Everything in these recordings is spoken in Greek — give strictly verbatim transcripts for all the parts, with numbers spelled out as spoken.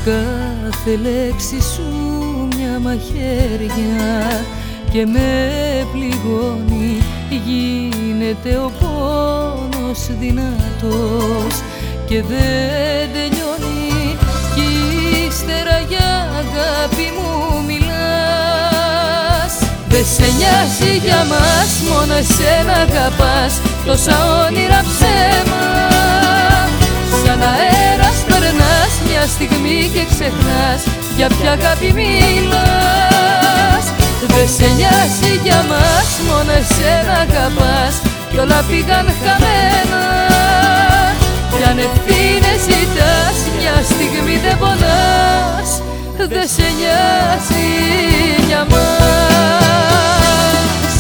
κάθε λέξη σου μια μαχαίρια και με πληγώνει, γίνεται ο πόνος δυνατός και δεν τελειώνει κι ύστερα για αγάπη μου μιλάς. Δε σε νοιάζει για μας, μόνο εσένα αγαπάς, τόσα όνειρα ψέμα. Σαν αέρας περνάς μια στιγμή και ξεχνάς για ποια αγάπη μιλάς. Δε σε νοιάζει για μας, μόνο εσένα αγαπάς κι όλα πήγαν χαμένα. Κι αν ευθύνες ζητάς, μια στιγμή δεν πονάς. Δε σε νοιάζει για μας.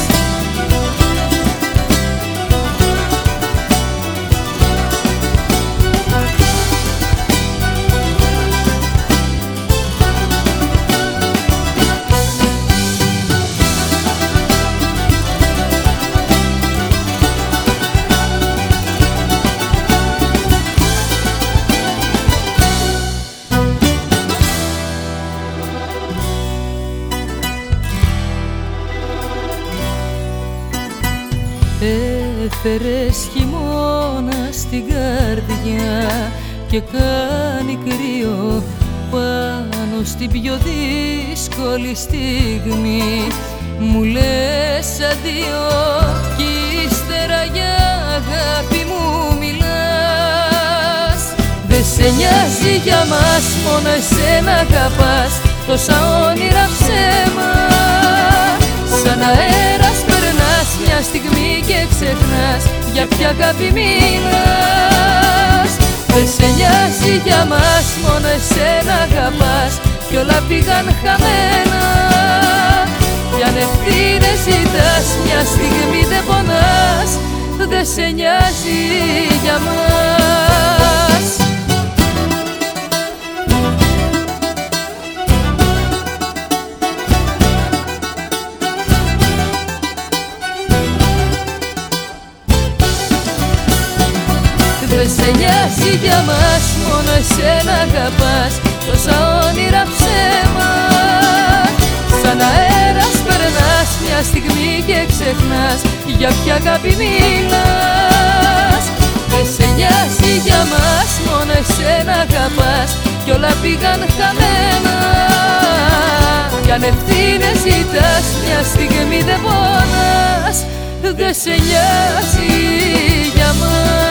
Έφερες χειμώνα στην καρδιά και κάνει κρύο πάνω στην πιο δύσκολη στιγμή. Μου λες αντίο κι ύστερα για αγάπη μου μιλάς. Δε σε νοιάζει για μας, μόνο εσένα αγαπάς, τόσα όνειρα ψέμα. Σαν αέρας περνάς μια στιγμή και ξεχνάς για ποια αγάπη μιλάς. Δε σε νοιάζει για μας, μόνο εσένα αγαπάς κι όλα πήγαν χαμένα. Κι αν ευθύνες ζητάς, μια στιγμή δεν πονάς. Δε σε νοιάζει για μας. Δε σε νοιάζει για μας, μόνο εσένα αγαπάς, τόσα όνειρα ψέμα. Σαν αέρας περνάς μια στιγμή και ξεχνάς για ποια αγάπη μιλάς. Δε σε νοιάζει για μας, μόνο εσένα αγαπάς κι όλα πήγαν χαμένα. Κι αν ευθύνες ζητάς, μια στιγμή δεν πονάς. Δε σε νοιάζει για μας.